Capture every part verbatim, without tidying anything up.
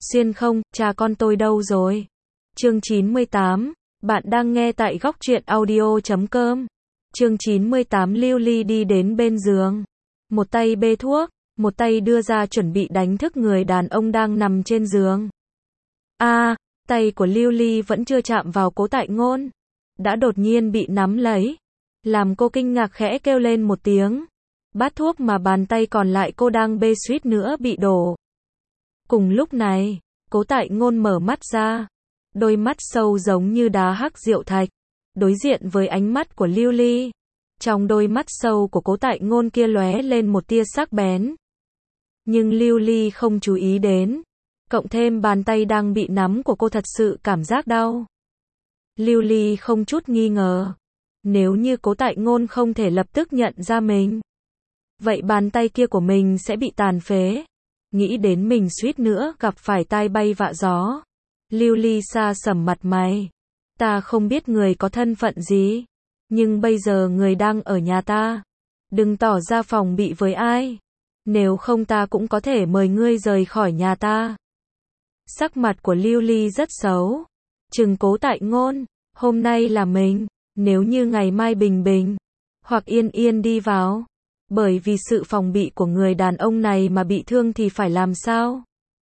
Xuyên không, cha con tôi đâu rồi? Chương chín mươi tám, bạn đang nghe tại góc truyện audio chấm com. Chương chín mươi tám Lưu Ly đi đến bên giường. Một tay bê thuốc, một tay đưa ra chuẩn bị đánh thức người đàn ông đang nằm trên giường. A, à, tay của Lưu Ly vẫn chưa chạm vào Cố Tại Ngôn, đã đột nhiên bị nắm lấy, làm cô kinh ngạc khẽ kêu lên một tiếng. Bát thuốc mà bàn tay còn lại cô đang bê suýt nữa bị đổ. Cùng lúc này, Cố Tại Ngôn mở mắt ra, đôi mắt sâu giống như đá hắc rượu thạch, đối diện với ánh mắt của Lưu Ly. Trong đôi mắt sâu của Cố Tại Ngôn kia lóe lên một tia sắc bén. Nhưng Lưu Ly không chú ý đến, cộng thêm bàn tay đang bị nắm của cô thật sự cảm giác đau. Lưu Ly không chút nghi ngờ, nếu như Cố Tại Ngôn không thể lập tức nhận ra mình, vậy bàn tay kia của mình sẽ bị tàn phế. Nghĩ đến mình suýt nữa gặp phải tai bay vạ gió, Lưu Ly xa sầm mặt mày. Ta không biết người có thân phận gì, nhưng bây giờ người đang ở nhà ta, đừng tỏ ra phòng bị với ai, nếu không ta cũng có thể mời ngươi rời khỏi nhà ta. Sắc mặt của Lưu Ly rất xấu, trừng Cố Tại Ngôn, hôm nay là mình, nếu như ngày mai Bình Bình hoặc Yên Yên đi vào, bởi vì sự phòng bị của người đàn ông này mà bị thương thì phải làm sao?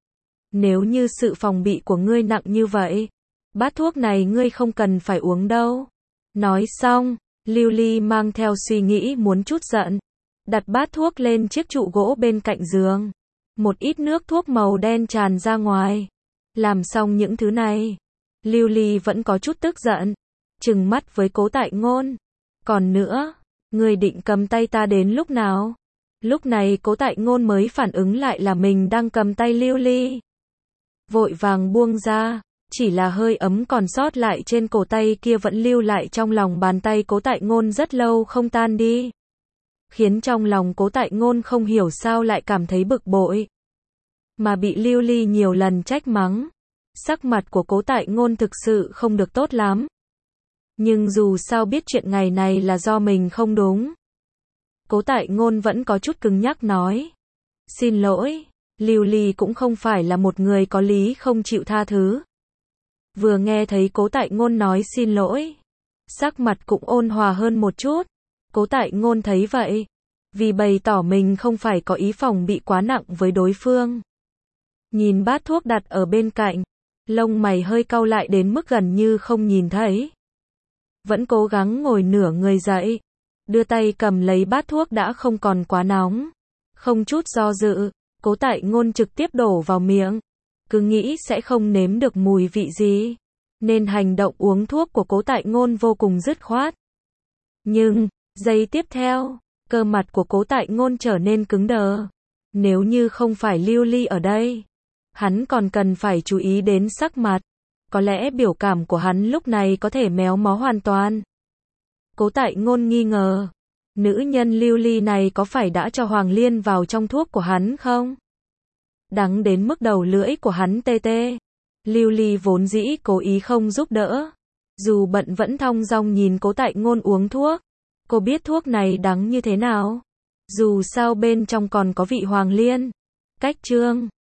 Nếu như sự phòng bị của ngươi nặng như vậy, bát thuốc này ngươi không cần phải uống đâu. Nói xong, Lưu Ly mang theo suy nghĩ muốn chút giận, đặt bát thuốc lên chiếc trụ gỗ bên cạnh giường. Một ít nước thuốc màu đen tràn ra ngoài. Làm xong những thứ này, Lưu Ly vẫn có chút tức giận, trừng mắt với Cố Tại Ngôn. Còn nữa, ngươi định cầm tay ta đến lúc nào? Lúc này Cố Tại Ngôn mới phản ứng lại là mình đang cầm tay Lưu Ly. Vội vàng buông ra, chỉ là hơi ấm còn sót lại trên cổ tay kia vẫn lưu lại trong lòng bàn tay Cố Tại Ngôn rất lâu không tan đi, khiến trong lòng Cố Tại Ngôn không hiểu sao lại cảm thấy bực bội, mà bị Lưu Ly nhiều lần trách mắng. Sắc mặt của Cố Tại Ngôn thực sự không được tốt lắm, nhưng dù sao biết chuyện ngày này là do mình không đúng, Cố Tại Ngôn vẫn có chút cứng nhắc nói, xin lỗi. Lưu Ly cũng không phải là một người có lý không chịu tha thứ. Vừa nghe thấy Cố Tại Ngôn nói xin lỗi, sắc mặt cũng ôn hòa hơn một chút. Cố Tại Ngôn thấy vậy, vì bày tỏ mình không phải có ý phòng bị quá nặng với đối phương. Nhìn bát thuốc đặt ở bên cạnh, lông mày hơi cau lại đến mức gần như không nhìn thấy. Vẫn cố gắng ngồi nửa người dậy, đưa tay cầm lấy bát thuốc đã không còn quá nóng. Không chút do dự, Cố Tại Ngôn trực tiếp đổ vào miệng, cứ nghĩ sẽ không nếm được mùi vị gì, nên hành động uống thuốc của Cố Tại Ngôn vô cùng dứt khoát. Nhưng, giây tiếp theo, cơ mặt của Cố Tại Ngôn trở nên cứng đờ. Nếu như không phải Lưu Ly ở đây, hắn còn cần phải chú ý đến sắc mặt. Có lẽ biểu cảm của hắn lúc này có thể méo mó hoàn toàn. Cố Tại Ngôn nghi ngờ, nữ nhân Lưu Ly này có phải đã cho Hoàng Liên vào trong thuốc của hắn không? Đắng đến mức đầu lưỡi của hắn tê tê. Lưu Ly vốn dĩ cố ý không giúp đỡ, dù bận vẫn thong dong nhìn Cố Tại Ngôn uống thuốc. Cô biết thuốc này đắng như thế nào, dù sao bên trong còn có vị Hoàng Liên. Cách chương